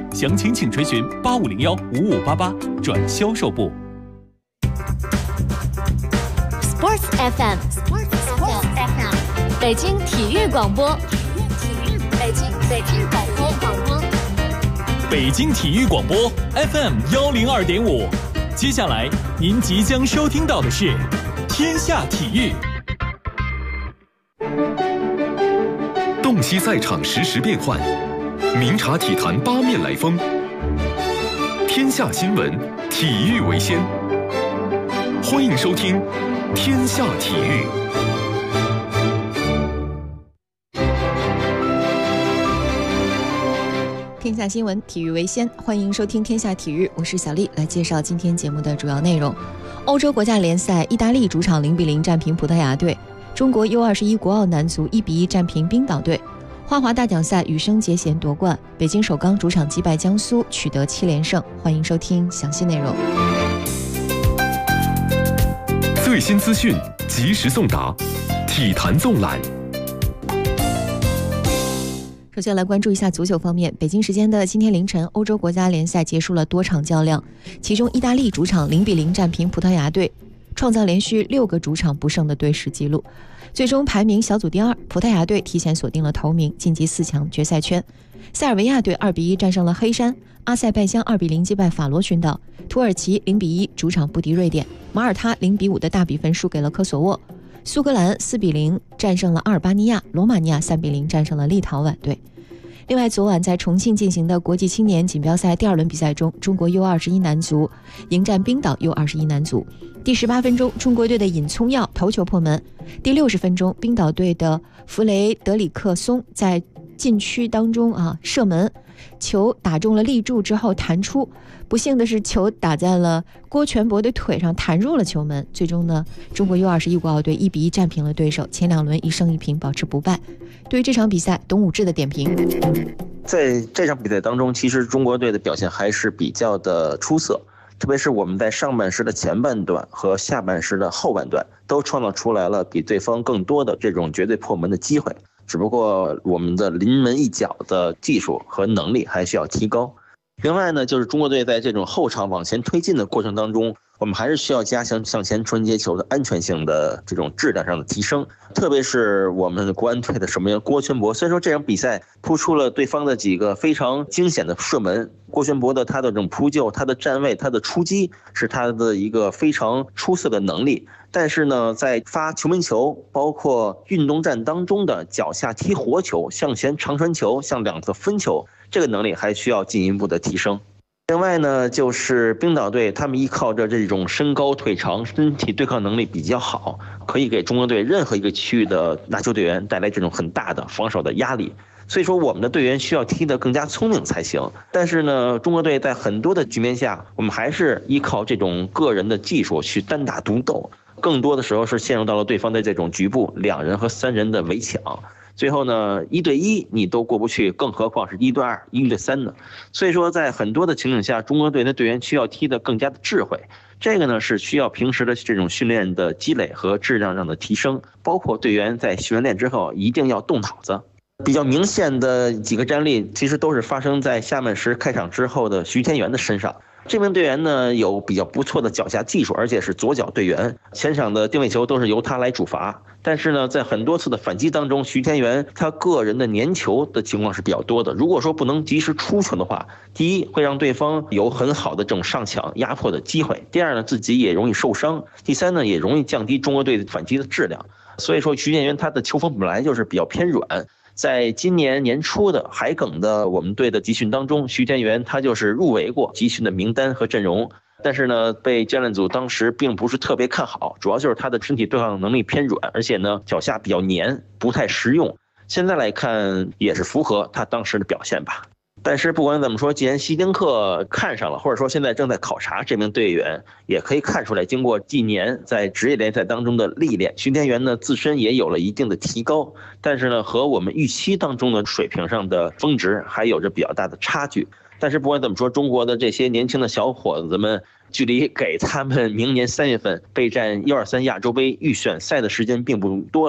详情请垂询85015588转销售部。 Sports FM， 北京体育广播，北京广播， 北京体育广播 FM102.5。接下来您即将收听到的是天下体育。 洞悉赛场实时变幻，明察体坛八面来风。天下新闻，体育为先。欢迎收听天下体育。 天下新闻，体育为先，欢迎收听天下体育，我是小丽，来介绍今天节目的主要内容。欧洲国家联赛，意大利主场0-0战平葡萄牙队，中国 U21 国奥男足1-1战平冰岛队。花滑大奖赛，羽生结弦夺冠，北京首钢主场击败江苏，取得7连胜。欢迎收听详细内容。 最新资讯，及时送达，体坛纵览。 首先来关注一下足球方面，北京时间的今天凌晨，欧洲国家联赛结束了多场较量，其中意大利主场0-0战平葡萄牙队，创造连续6个主场不胜的队史纪录。最终排名小组第2，葡萄牙队提前锁定了头名，晋级4强决赛圈。塞尔维亚队2-1战胜了黑山，阿塞拜疆2-0击败法罗群岛，土耳其0-1主场不敌瑞典，马耳他0-5的大比分输给了科索沃，苏格兰4-0战胜了阿尔巴尼亚，罗马尼亚3-0战胜了立陶宛队。另外，昨晚在重庆进行的国际青年锦标赛第2轮比赛中，中国 U21 男足迎战冰岛 U21 男足。第18分钟，中国队的尹聪耀头球破门。第60分钟，冰岛队的弗雷德里克松在禁区当中射门，球打中了立柱之后弹出，不幸的是球打在了郭全博的腿上，弹入了球门。最终呢，中国 U21 国奥队1-1战平了对手，前2轮1胜1平，保持不败。对于这场比赛，董武志的点评： 在这场比赛当中，其实中国队的表现还是比较的出色，特别是我们在上半时的前半段和下半时的后半段都创造出来了比对方更多的这种绝对破门的机会，只不过我们的临门一脚的技术和能力还需要提高。另外呢，就是中国队在这种后场往前推进的过程当中，我们还是需要加强向前传接球的安全性的这种质量上的提升，特别是我们国安队的守门员郭全博，虽然说这场比赛扑出了对方的几个非常惊险的射门，郭全博的他的这种扑救、他的站位、他的出击是他的一个非常出色的能力，但是呢，在发球门球，包括运动战当中的脚下踢活球、向前长传球、向两侧分球，这个能力还需要进一步的提升。另外呢，就是冰岛队他们依靠着这种身高腿长、身体对抗能力比较好，可以给中国队任何一个区域的拿球队员带来这种很大的防守的压力。所以说我们的队员需要踢得更加聪明才行。但是呢，中国队在很多的局面下，我们还是依靠这种个人的技术去单打独斗，更多的时候是陷入到了对方的这种局部2人和3人的围抢。最后呢，1对1你都过不去，更何况是1对2、1对3呢？所以说，在很多的情景下，中国队的队员需要踢得更加的智慧。这个呢是需要平时的这种训练的积累和质量上的提升，包括队员在训完练之后一定要动脑子。比较明显的几个战例，其实都是发生在下半时开场之后的徐天元的身上。这名队员呢有比较不错的脚下技术，而且是左脚队员，前场的定位球都是由他来主罚。但是呢，在很多次的反击当中，徐天元他个人的粘球的情况是比较多的。如果说不能及时出球的话，第一会让对方有很好的这种上抢压迫的机会，第二呢自己也容易受伤，第三呢也容易降低中国队反击的质量。所以说徐天元他的球风本来就是比较偏软。在今年年初的海埂的我们队的集训当中，徐天元他就是入围过集训的名单和阵容，但是呢被教练组当时并不是特别看好，主要就是他的身体对抗能力偏软，而且呢脚下比较黏，不太实用。现在来看也是符合他当时的表现吧。但是不管怎么说，既然希丁克看上了，或者说现在正在考察这名队员，也可以看出来，经过几年在职业联赛当中的历练，徐天元呢自身也有了一定的提高，但是呢和我们预期当中的水平上的峰值还有着比较大的差距。但是不管怎么说，中国的这些年轻的小伙子们，距离给他们明年3月份备战123亚洲杯预选赛的时间并不多了。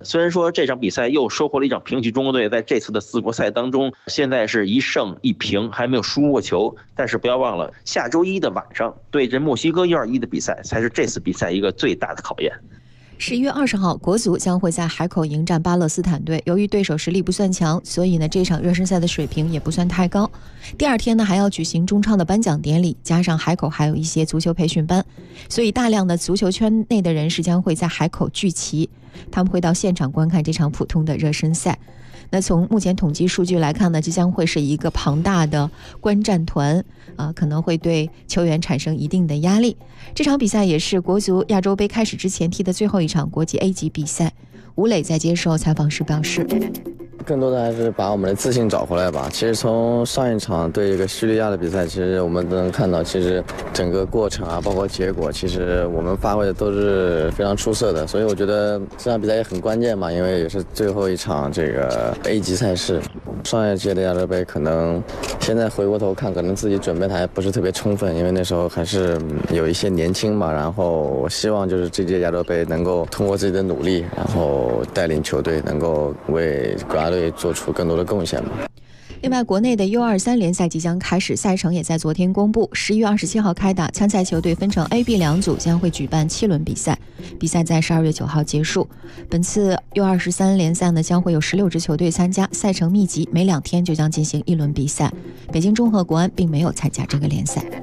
虽然说这场比赛又收获了一场平局，中国队在这次的4国赛当中，现在是1胜1平，还没有输过球。但是不要忘了，下周一的晚上对阵墨西哥121的比赛，才是这次比赛一个最大的考验。 11月20号，国足将会在海口迎战巴勒斯坦队。由于对手实力不算强，所以呢，这场热身赛的水平也不算太高。第二天呢，还要举行中超的颁奖典礼，加上海口还有一些足球培训班，所以大量的足球圈内的人士将会在海口聚齐，他们会到现场观看这场普通的热身赛。那从目前统计数据来看呢，这将会是一个庞大的观战团可能会对球员产生一定的压力。这场比赛也是国足亚洲杯开始之前踢的最后一场国际 A 级比赛。吴磊在接受采访时表示， 更多的还是把我们的自信找回来吧。其实从上一场对一个叙利亚的比赛，其实我们都能看到，其实整个过程包括结果，其实我们发挥的都是非常出色的。所以我觉得这场比赛也很关键嘛，因为也是最后一场这个 A 级赛事。上一届的亚洲杯可能现在回过头看，可能自己准备的还不是特别充分，因为那时候还是有一些年轻嘛。然后我希望就是这届亚洲杯能够通过自己的努力，然后带领球队能够为国家队做出更多的贡献吧。 另外，国内的 U23 联赛即将开始，赛程也在昨天公布。11月27号开打，参赛球队分成 A、B 两组，将会举办7轮比赛，比赛在12月9号结束。本次 U23 联赛呢，将会有16支球队参加，赛程密集，每2天就将进行1轮比赛。北京中赫国安并没有参加这个联赛。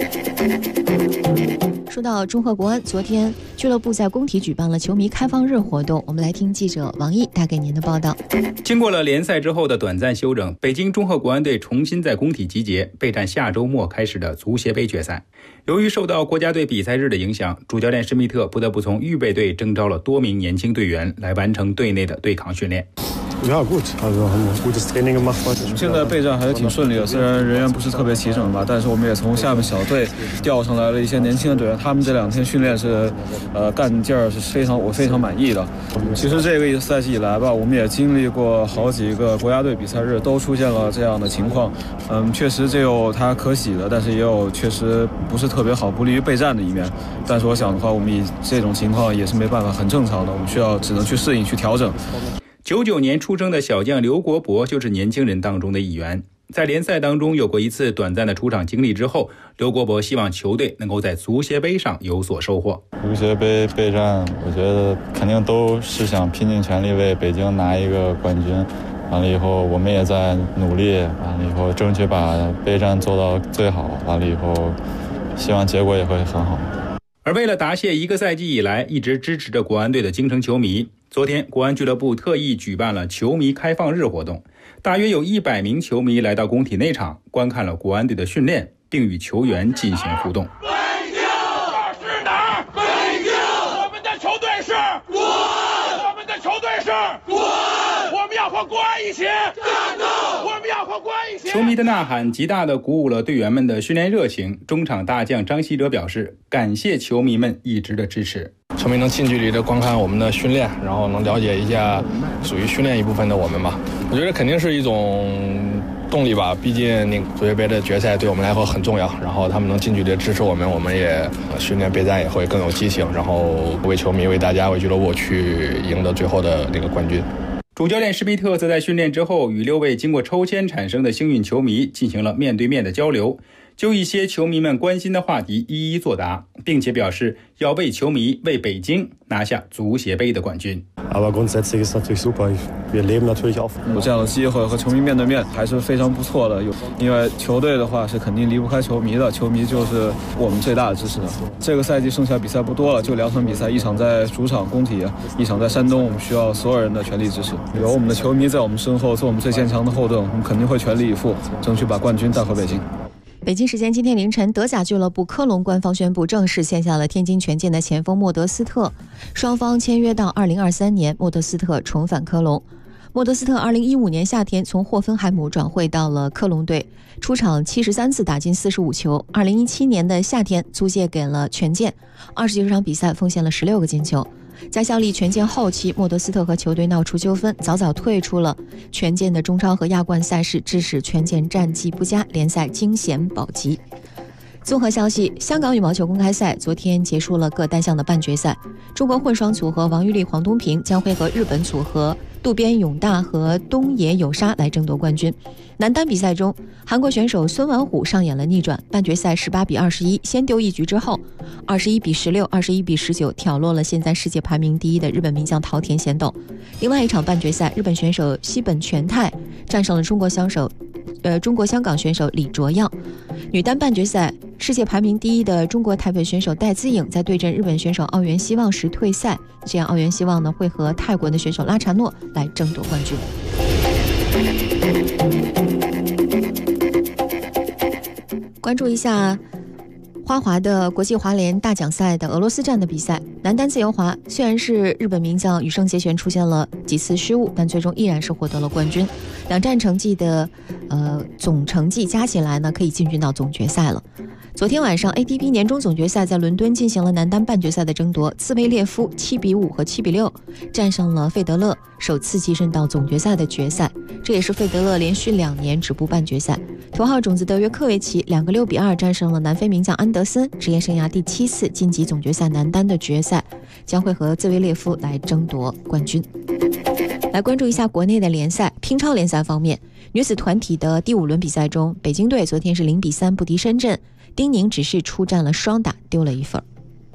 说到中赫国安，昨天俱乐部在工体举办了球迷开放日活动，我们来听记者王毅带给您的报道。 经过了联赛之后的短暂休整，北京中赫国安队重新在工体集结，备战下周末开始的足协杯决赛。由于受到国家队比赛日的影响，主教练施密特不得不从预备队征召了多名年轻队员来完成队内的对抗训练。 Ja gut, also haben wir gutes Training gemacht. 我们现在备战还是挺顺利的，虽然人员不是特别齐整吧，但是我们也从下面小队调上来了一些年轻的队员，他们这2天训练是干劲儿是我非常满意的。其实这个赛季以来吧，我们也经历过好几个国家队比赛日都出现了这样的情况，确实这有它可喜的，但是也有确实不是特别好不利于备战的一面。但是我想的话，我们以这种情况也是没办法，很正常的，我们只能去适应去调整。 99年出生的小将刘国博就是年轻人当中的一员。在联赛当中有过一次短暂的出场经历之后，刘国博希望球队能够在足协杯上有所收获。 足协杯备战，我觉得肯定都是想拼尽全力为北京拿一个冠军。完了以后，我们也在努力，完了以后争取把备战做到最好。完了以后，希望结果也会很好。 而为了答谢1个赛季以来一直支持着国安队的京城球迷，昨天国安俱乐部特意举办了球迷开放日活动，大约有100名球迷来到工体内场，观看了国安队的训练，并与球员进行互动。 北京，这是哪儿？北京，我们的球队是国安，我们的球队是国安，我们要和国安一起战斗，我们要和国安一起。 球迷的呐喊极大地鼓舞了队员们的训练热情。中场大将张稀哲表示，感谢球迷们一直的支持。 球迷能近距离的观看我们的训练，然后能了解一下属于训练一部分的我们吧。我觉得肯定是一种动力吧，毕竟足协杯的决赛对我们来说很重要，然后他们能近距离的支持我们，我们也训练备战也会更有激情，然后为球迷、为大家、为俱乐部去赢得最后的那个冠军。 主教练施密特则在训练之后与6位经过抽签产生的幸运球迷进行了面对面的交流，就一些球迷们关心的话题一一作答，并且表示要为球迷、为北京拿下足协杯的冠军。 Aber grundsätzlich ist natürlich super. Wir leben natürlich auf. 有这样的机会和球迷面对面还是非常不错的，因为球队的话是肯定离不开球迷的，球迷就是我们最大的支持。这个赛季剩下比赛不多了，就2场比赛，一场在主场工体，一场在山东，我们需要所有人的全力支持。有我们的球迷在我们身后做我们最坚强的后盾，我们肯定会全力以赴，争取把冠军带回北京。 北京时间今天凌晨，德甲俱乐部科隆官方宣布正式签下了天津权健的前锋莫德斯特，双方签约到2023年，莫德斯特重返科隆。莫德斯特2015年夏天从霍芬海姆转会到了科隆队，出场73次，打进45球。2017年的夏天租借给了权健，29场比赛奉献了16个进球。在效力权健后期，莫德斯特和球队闹出纠纷，早早退出了权健的中超和亚冠赛事，致使权健战绩不佳，联赛惊险保级。 综合消息，香港羽毛球公开赛昨天结束了各单项的半决赛，中国混双组合王玉丽、黄东萍将会和日本组合渡边勇大和东野有沙来争夺冠军。男单比赛中，韩国选手孙完虎上演了逆转，半决赛18比21先丢一局之后21比16、21比19挑落了现在世界排名第一的日本名将桃田贤斗。另外一场半决赛，日本选手西本全太战胜了中国香港选手李卓耀。女单半决赛，世界排名第一的中国台北选手戴资颖在对阵日本选手奥原希望时退赛，这样奥原希望呢会和泰国的选手拉查诺来争夺冠军。关注一下花滑的国际滑联大奖赛的俄罗斯站的比赛，男单自由滑虽然是日本名将羽生结弦出现了几次失误，但最终依然是获得了冠军。两站成绩的总成绩加起来呢，可以进军到总决赛了。昨天晚上 ATP 年终总决赛在伦敦进行了男单半决赛的争夺，兹维列夫7比5和7比6战胜了费德勒，首次跻身到总决赛的决赛，这也是费德勒连续2年止步半决赛。头号种子德约科维奇2个6比2战胜了南非名将安德森，职业生涯第7次晋级总决赛男单的决赛，将会和兹维列夫来争夺冠军。来关注一下国内的联赛，乒超联赛方面，女子团体的第5轮比赛中，北京队昨天是0比3不敌深圳，丁宁只是出战了双打，丢了1分。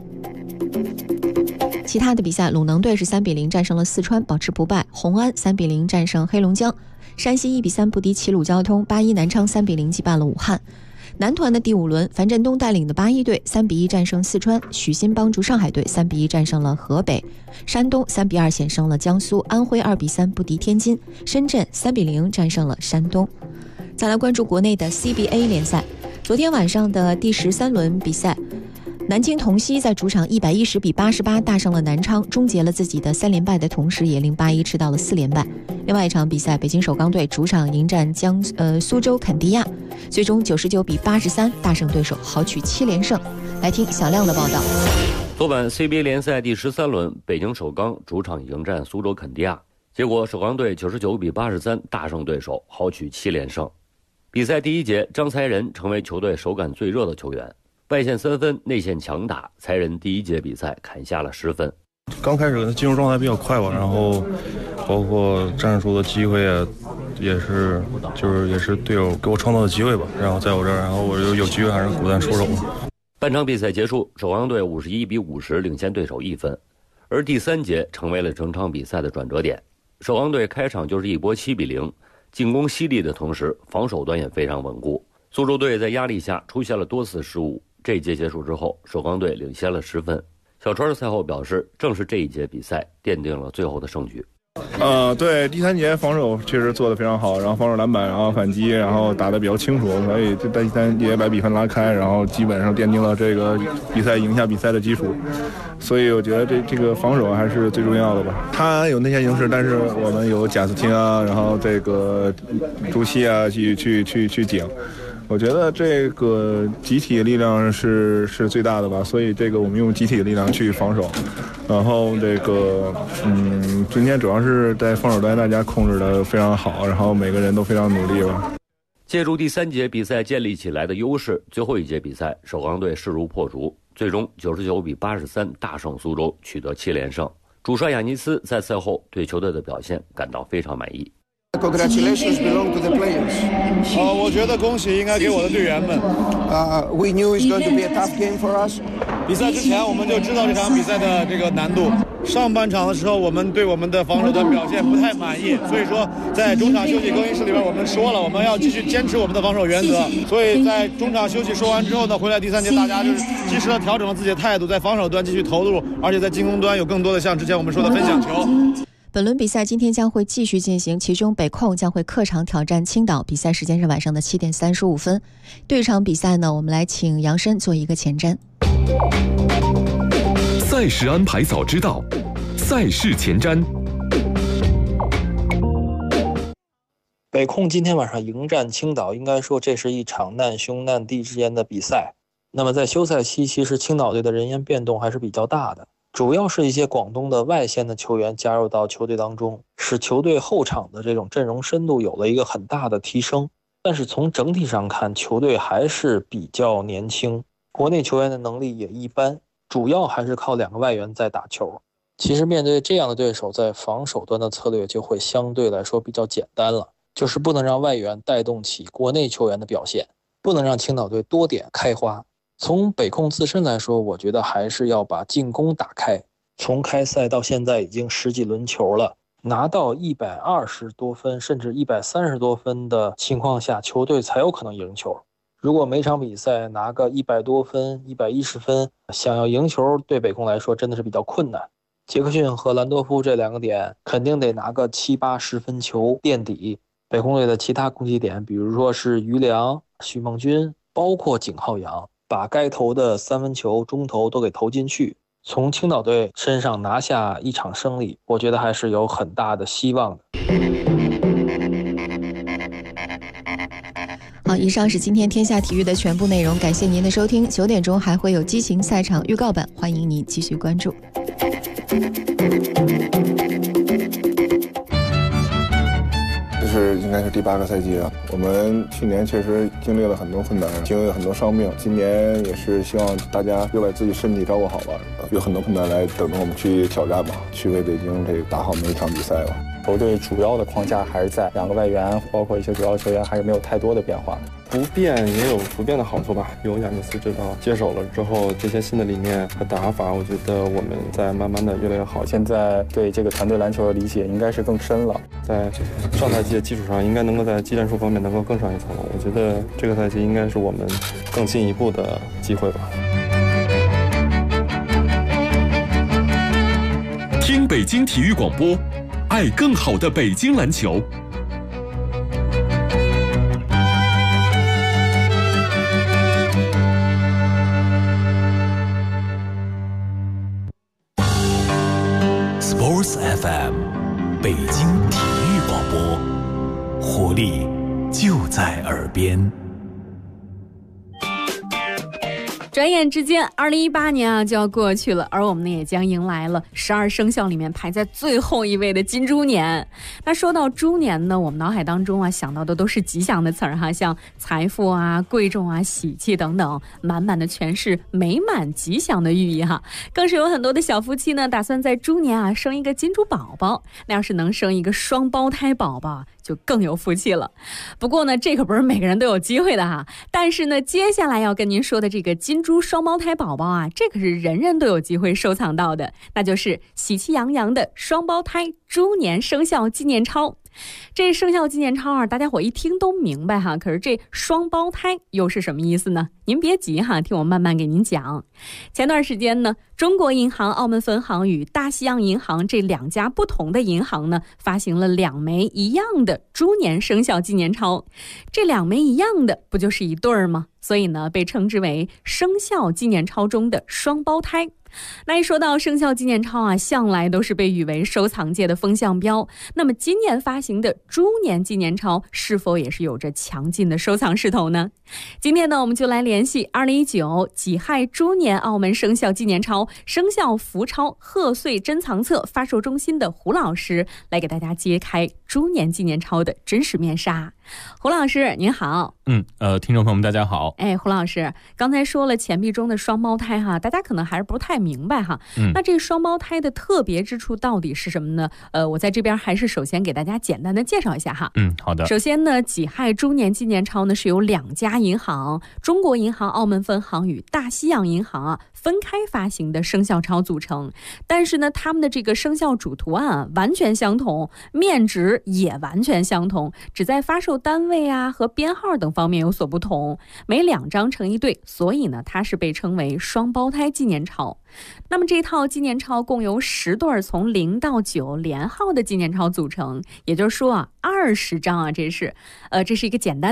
其他的比赛，鲁能队是3比0战胜了四川，保持不败；红安3比0战胜黑龙江，山西1比3不敌齐鲁交通，81南昌3比0击败了武汉。男团的第5轮，樊振东带领的81队3比1战胜四川，许昕帮助上海队3比1战胜了河北，山东3比2险胜了江苏，安徽2比3不敌天津，深圳3比0战胜了山东。再来关注国内的 CBA 联赛，昨天晚上的第13轮比赛，南京同曦在主场110比88大胜了南昌，终结了自己的3连败的同时，也令81吃到了4连败。另外一场比赛，北京首钢队主场迎战苏州肯迪亚，最终99比83大胜对手，豪取7连胜。来听小亮的报道。 昨晚 CBA 联赛第13轮，北京首钢主场迎战苏州肯迪亚，结果首钢队99比83大胜对手，豪取7连胜。比赛第一节，张才仁成为球队手感最热的球员，外线3分，内线强打，才仁第一节比赛砍下了10分。 刚开始进入状态比较快吧，然后包括战术的机会也是队友给我创造的机会吧，然后在我这儿，然后我有机会还是果断出手。 半场比赛结束，首钢队51比50领先对手1分，而第3节成为了整场比赛的转折点。首钢队开场就是一波7比0，进攻犀利的同时，防守端也非常稳固。苏州队在压力下出现了多次失误，这一节结束之后，首钢队领先了10分。小川赛后表示，正是这一节比赛奠定了最后的胜局。 对，第3节防守确实做得非常好，然后防守篮板，然后反击，然后打得比较清楚，所以在第3节把比分拉开，然后基本上奠定了这个比赛赢下比赛的基础。所以我觉得这个防守还是最重要的吧。他有内线优势，但是我们有贾斯汀啊，然后这个朱熹啊去顶。我觉得这个集体力量是最大的吧，所以这个我们用集体的力量去防守，然后这个今天主要是在防守端大家控制的非常好，然后每个人都非常努力吧。 借助第3节比赛建立起来的优势，最后一节比赛首钢队势如破竹，最终99比83大胜苏州，取得7连胜。主帅亚尼斯在赛后对球队的表现感到非常满意。 Congratulations belong to the players. 我觉得恭喜应该给我的队员们。 We knew it's going to be a tough game for us. 比赛之前我们就知道这场比赛的这个难度。上半场的时候，我们对我们的防守端表现不太满意，所以说在中场休息更衣室里边我们说了，我们要继续坚持我们的防守原则。所以在中场休息说完之后呢，回来第3节大家就是及时的调整了自己的态度，在防守端继续投入，而且在进攻端有更多的像之前我们说的分享球。 本轮比赛今天将会继续进行，其中北控将会客场挑战青岛，比赛时间是晚上的7点35分。对场比赛呢，我们来请杨申做一个前瞻。 赛事安排早知道，赛事前瞻。 北控今天晚上迎战青岛，应该说这是一场难兄难弟之间的比赛。那么在休赛期，其实青岛队的人员变动还是比较大的。主要是一些广东的外线的球员加入到球队当中，使球队后场的这种阵容深度有了一个很大的提升。 但是从整体上看，球队还是比较年轻，国内球员的能力也一般，主要还是靠2个外援在打球。其实面对这样的对手，在防守端的策略就会相对来说比较简单了，就是不能让外援带动起国内球员的表现，不能让青岛队多点开花。从北控自身来说，我觉得还是要把进攻打开。从开赛到现在已经10几轮球了，拿到120多分甚至130多分的情况下，球队才有可能赢球。如果每场比赛拿个100多分110分，想要赢球对北控来说真的是比较困难。杰克逊和兰多夫这2个点肯定得拿个70、80分球垫底。北控队的其他攻击点，比如说是于良、许梦军，包括景浩洋，把该投的3分球中投都给投进去，从青岛队身上拿下一场胜利，我觉得还是有很大的希望的。 好，以上是今天天下体育的全部内容，感谢您的收听。9点钟还会有激情赛场预告版，欢迎您继续关注。 这是应该是第8个赛季了。我们去年确实经历了很多困难，经历了很多伤病。今年也是希望大家又把自己身体照顾好吧，有很多困难来等着我们去挑战吧，去为北京这打好每一场比赛吧。 球队主要的框架还是在2个外援，包括一些主要球员还是没有太多的变化。 不变也有不变的好处吧。有亚尼斯指导接手了之后，这些新的理念和打法，我觉得我们在慢慢的越来越好。 现在对这个团队篮球的理解应该是更深了， 在上赛季的基础上，应该能够在技战术方面能够更上一层楼。我觉得这个赛季应该是我们更进一步的机会吧。 听北京体育广播，爱更好的北京篮球。 Sports FM， 北京体育广播，活力就在耳边。 转眼之间，2018年啊就要过去了，而我们呢也将迎来了12生肖里面排在最后一位的金猪年。那说到猪年呢，我们脑海当中啊想到的都是吉祥的词儿哈，像财富啊、贵重啊、喜气等等，满满的全是美满吉祥的寓意哈。更是有很多的小夫妻呢，打算在猪年啊生一个金猪宝宝。那要是能生一个双胞胎宝宝，就更有福气了。不过呢，这可不是每个人都有机会的哈。但是呢，接下来要跟您说的这个金猪双胞胎宝宝啊，这可是人人都有机会收藏到的，那就是喜气洋洋的双胞胎猪年生肖纪念钞。这生肖纪念钞啊，大家伙一听都明白哈，可是这双胞胎又是什么意思呢？您别急哈，听我慢慢给您讲。前段时间呢，中国银行澳门分行与大西洋银行这2家不同的银行呢，发行了2枚一样的猪年生肖纪念钞。这2枚一样的，不就是一对儿吗？所以呢，被称之为生肖纪念钞中的双胞胎。那一说到生肖纪念钞啊，向来都是被誉为收藏界的风向标。那么今年发行的猪年纪念钞是否也是有着强劲的收藏势头呢？今天呢，我们就来联系2019己亥猪年澳门生肖纪念钞生肖福钞贺岁珍藏册发售中心的胡老师，来给大家揭开猪年纪念钞的真实面纱。胡老师您好。 听众朋友们大家好。 胡老师刚才说了钱币中的双胞胎哈，大家可能还是不太明白哈。那这双胞胎的特别之处到底是什么呢？我在这边还是首先给大家简单的介绍一下哈。 好的。 首先呢，己亥猪年纪念钞呢是由2家银行，中国银行澳门分行与大西洋银行啊分开发行的生肖钞组成，但是呢，他们的这个生肖主图案啊完全相同，面值也完全相同，只在发售单位啊和编号等方面有所不同，每2张成一对，所以呢，它是被称为双胞胎纪念钞。那么这套纪念钞共由10对从0到9连号的纪念钞组成，也就是说啊，20张啊，这是一个简单